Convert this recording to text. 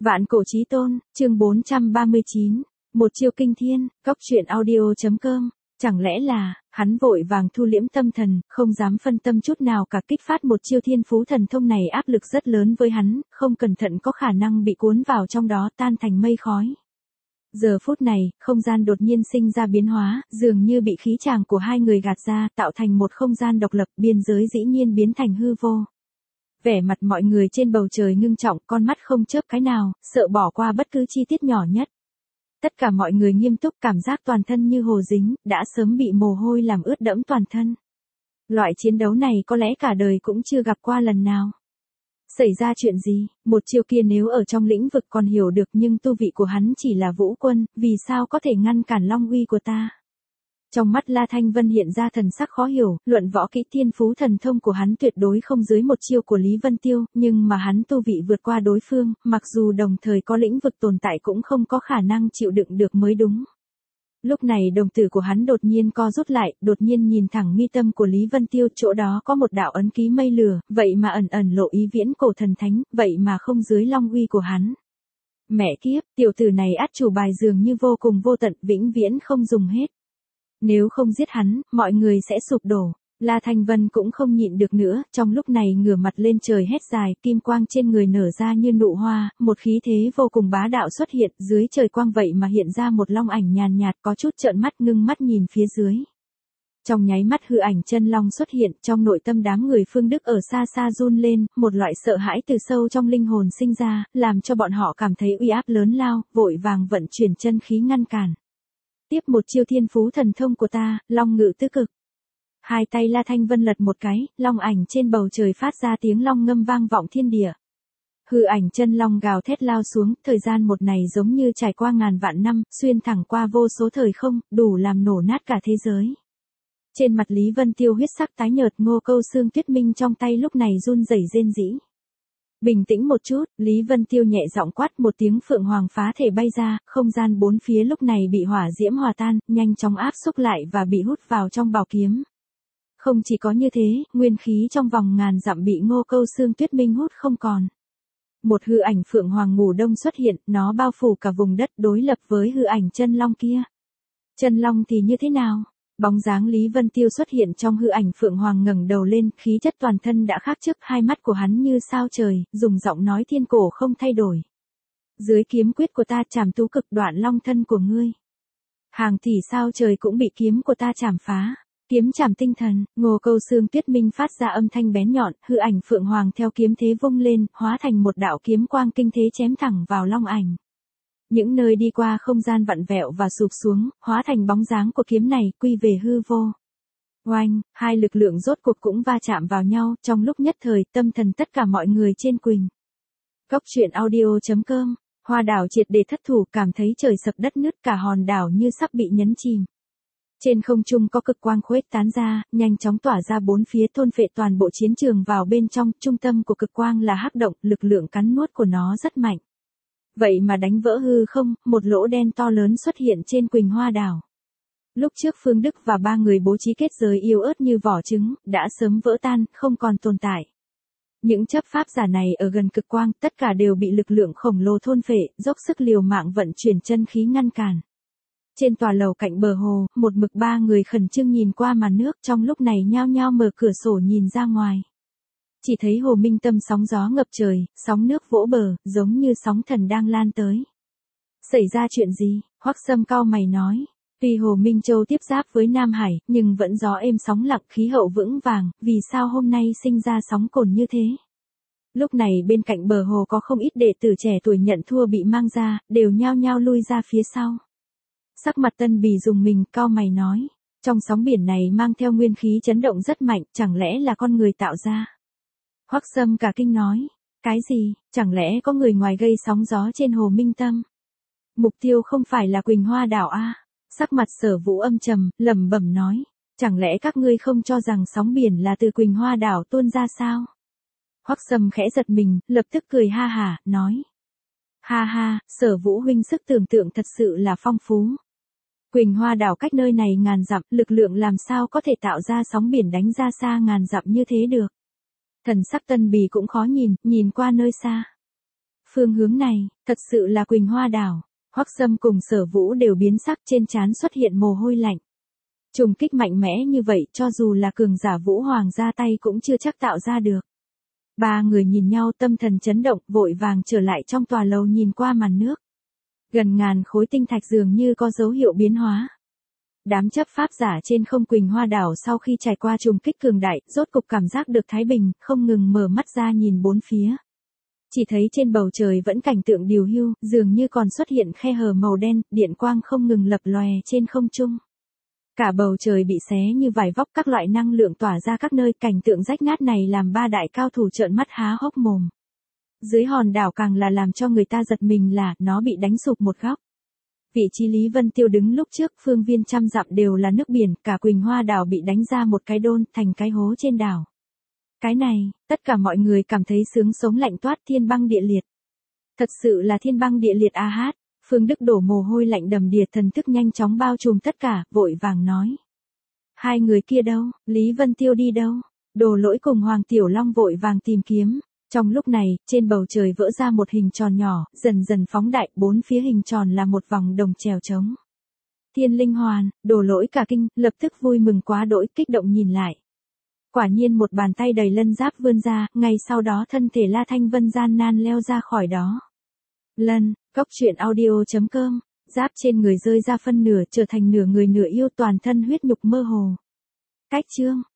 Vạn cổ chí tôn, chương 439, một chiêu kinh thiên, góc truyện audio.com. Chẳng lẽ là, hắn vội vàng thu liễm tâm thần, không dám phân tâm chút nào cả, kích phát một chiêu thiên phú thần thông này áp lực rất lớn với hắn, không cẩn thận có khả năng bị cuốn vào trong đó tan thành mây khói. Giờ phút này, không gian đột nhiên sinh ra biến hóa, dường như bị khí tràng của hai người gạt ra, tạo thành một không gian độc lập, biên giới dĩ nhiên biến thành hư vô. Vẻ mặt mọi người trên bầu trời ngưng trọng, con mắt không chớp cái nào, sợ bỏ qua bất cứ chi tiết nhỏ nhất. Tất cả mọi người nghiêm túc, cảm giác toàn thân như hồ dính, đã sớm bị mồ hôi làm ướt đẫm toàn thân. Loại chiến đấu này có lẽ cả đời cũng chưa gặp qua lần nào. Xảy ra chuyện gì? Một chiêu kia nếu ở trong lĩnh vực còn hiểu được, nhưng tu vị của hắn chỉ là vũ quân, vì sao có thể ngăn cản long uy của ta? Trong mắt La Thanh Vân hiện ra thần sắc khó hiểu, luận võ kỹ thiên phú thần thông của hắn tuyệt đối không dưới một chiêu của Lý Vân Tiêu, nhưng mà hắn tu vị vượt qua đối phương, mặc dù đồng thời có lĩnh vực tồn tại cũng không có khả năng chịu đựng được mới đúng. Lúc này đồng tử của hắn đột nhiên co rút lại, đột nhiên nhìn thẳng mi tâm của Lý Vân Tiêu, chỗ đó có một đạo ấn ký mây lửa, vậy mà ẩn ẩn lộ ý viễn cổ thần thánh, vậy mà không dưới long uy của hắn. Mẹ kiếp, tiểu tử này át chủ bài dường như vô cùng vô tận, vĩnh viễn không dùng hết. Nếu không giết hắn, mọi người sẽ sụp đổ. La Thanh Vân cũng không nhịn được nữa, trong lúc này ngửa mặt lên trời hét dài, kim quang trên người nở ra như nụ hoa, một khí thế vô cùng bá đạo xuất hiện, dưới trời quang vậy mà hiện ra một long ảnh nhàn nhạt, có chút trợn mắt ngưng mắt nhìn phía dưới. Trong nháy mắt hư ảnh chân long xuất hiện, trong nội tâm đám người Phương Đức ở xa xa run lên, một loại sợ hãi từ sâu trong linh hồn sinh ra, làm cho bọn họ cảm thấy uy áp lớn lao, vội vàng vận chuyển chân khí ngăn cản. Tiếp một chiêu thiên phú thần thông của ta, long ngự tứ cực. Hai tay La Thanh Vân lật một cái, long ảnh trên bầu trời phát ra tiếng long ngâm vang vọng thiên địa. Hư ảnh chân long gào thét lao xuống, thời gian một này giống như trải qua ngàn vạn năm, xuyên thẳng qua vô số thời không, đủ làm nổ nát cả thế giới. Trên mặt Lý Vân Tiêu huyết sắc tái nhợt, Ngô Câu Xương Tuyết Minh trong tay lúc này run rẩy rên rỉ. Bình tĩnh một chút, Lý Vân Tiêu nhẹ giọng quát một tiếng, phượng hoàng phá thể bay ra, không gian bốn phía lúc này bị hỏa diễm hòa tan, nhanh chóng áp xúc lại và bị hút vào trong bảo kiếm. Không chỉ có như thế, nguyên khí trong vòng ngàn dặm bị Ngô Câu Xương Tuyết Minh hút không còn. Một hư ảnh phượng hoàng ngủ đông xuất hiện, nó bao phủ cả vùng đất đối lập với hư ảnh chân long kia. Chân long thì như thế nào? Bóng dáng Lý Vân Tiêu xuất hiện trong hư ảnh phượng hoàng ngẩng đầu lên, khí chất toàn thân đã khác trước, hai mắt của hắn như sao trời, dùng giọng nói thiên cổ không thay đổi. Dưới kiếm quyết của ta chảm tú cực, đoạn long thân của ngươi. Hàng tỷ sao trời cũng bị kiếm của ta chảm phá. Kiếm chảm tinh thần, Ngô Câu Xương Tuyết Minh phát ra âm thanh bén nhọn, hư ảnh phượng hoàng theo kiếm thế vung lên, hóa thành một đạo kiếm quang kinh thế chém thẳng vào long ảnh. Những nơi đi qua không gian vặn vẹo và sụp xuống, hóa thành bóng dáng của kiếm này, quy về hư vô. Oanh, hai lực lượng rốt cuộc cũng va chạm vào nhau, trong lúc nhất thời, tâm thần tất cả mọi người trên Quỳnh. Góc truyện audio.com, Hoa đảo triệt để thất thủ, cảm thấy trời sập đất nứt, cả hòn đảo như sắp bị nhấn chìm. Trên không trung có cực quang khuếch tán ra, nhanh chóng tỏa ra bốn phía, thôn phệ toàn bộ chiến trường vào bên trong, trung tâm của cực quang là hắc động, lực lượng cắn nuốt của nó rất mạnh. Vậy mà đánh vỡ hư không, một lỗ đen to lớn xuất hiện trên Quỳnh Hoa đảo. Lúc trước Phương Đức và ba người bố trí kết giới yếu ớt như vỏ trứng, đã sớm vỡ tan, không còn tồn tại. Những chấp pháp giả này ở gần cực quang, tất cả đều bị lực lượng khổng lồ thôn phệ, dốc sức liều mạng vận chuyển chân khí ngăn cản. Trên tòa lầu cạnh bờ hồ, một mực ba người khẩn trương nhìn qua màn nước, trong lúc này nhao nhao mở cửa sổ nhìn ra ngoài. Chỉ thấy hồ Minh Tâm sóng gió ngập trời, sóng nước vỗ bờ, giống như sóng thần đang lan tới. Xảy ra chuyện gì? Hoắc Sâm cau mày nói. Tuy hồ Minh Châu tiếp giáp với Nam Hải, nhưng vẫn gió êm sóng lặng, khí hậu vững vàng, vì sao hôm nay sinh ra sóng cồn như thế? Lúc này bên cạnh bờ hồ có không ít đệ tử trẻ tuổi nhận thua bị mang ra, đều nhao nhao lui ra phía sau. Sắc mặt Tân Bì dùng mình, cau mày nói. Trong sóng biển này mang theo nguyên khí chấn động rất mạnh, chẳng lẽ là con người tạo ra? Hoắc Sâm cả kinh nói. Cái gì? Chẳng lẽ có người ngoài gây sóng gió trên hồ Minh Tâm? Mục tiêu không phải là Quỳnh Hoa đảo à? Sắc mặt Sở Vũ âm trầm, lẩm bẩm nói. Chẳng lẽ các ngươi không cho rằng sóng biển là từ Quỳnh Hoa đảo tuôn ra sao? Hoắc Sâm khẽ giật mình, lập tức cười ha hả, nói. Ha ha, Sở Vũ huynh sức tưởng tượng thật sự là phong phú. Quỳnh Hoa đảo cách nơi này ngàn dặm, lực lượng làm sao có thể tạo ra sóng biển đánh ra xa ngàn dặm như thế được. Thần sắc Tân Bì cũng khó nhìn, nhìn qua nơi xa. Phương hướng này, thật sự là Quỳnh Hoa đảo. Hoắc Sâm cùng Sở Vũ đều biến sắc, trên trán xuất hiện mồ hôi lạnh. Trùng kích mạnh mẽ như vậy cho dù là cường giả Vũ Hoàng ra tay cũng chưa chắc tạo ra được. Ba người nhìn nhau tâm thần chấn động, vội vàng trở lại trong tòa lầu nhìn qua màn nước. Gần ngàn khối tinh thạch dường như có dấu hiệu biến hóa. Đám chấp pháp giả trên không Quỳnh Hoa đảo sau khi trải qua trùng kích cường đại, rốt cục cảm giác được thái bình, không ngừng mở mắt ra nhìn bốn phía. Chỉ thấy trên bầu trời vẫn cảnh tượng điều hưu, dường như còn xuất hiện khe hở màu đen, điện quang không ngừng lập lòe trên không trung. Cả bầu trời bị xé như vải vóc, các loại năng lượng tỏa ra các nơi, cảnh tượng rách nát này làm ba đại cao thủ trợn mắt há hốc mồm. Dưới hòn đảo càng là làm cho người ta giật mình là, nó bị đánh sụp một góc. Vị trí Lý Vân Tiêu đứng lúc trước, phương viên trăm dặm đều là nước biển, cả Quỳnh Hoa đảo bị đánh ra một cái đôn, thành cái hố trên đảo. Cái này, tất cả mọi người cảm thấy sướng sống lạnh toát, thiên băng địa liệt. Thật sự là thiên băng địa liệt a hát. Phương Đức đổ mồ hôi lạnh đầm đìa, thần thức nhanh chóng bao trùm tất cả, vội vàng nói. Hai người kia đâu, Lý Vân Tiêu đi đâu? Đồ Lỗi cùng Hoàng Tiểu Long vội vàng tìm kiếm. Trong lúc này, trên bầu trời vỡ ra một hình tròn nhỏ, dần dần phóng đại, bốn phía hình tròn là một vòng đồng chèo trống. Thiên Linh Hoàn, Đồ Lỗi cả kinh, lập tức vui mừng quá đỗi, kích động nhìn lại. Quả nhiên một bàn tay đầy lân giáp vươn ra, ngay sau đó thân thể La Thanh Vân gian nan leo ra khỏi đó. Lân, Cốc Truyện Audio.com, giáp trên người rơi ra phân nửa, trở thành nửa người nửa yêu, toàn thân huyết nhục mơ hồ. Cách chương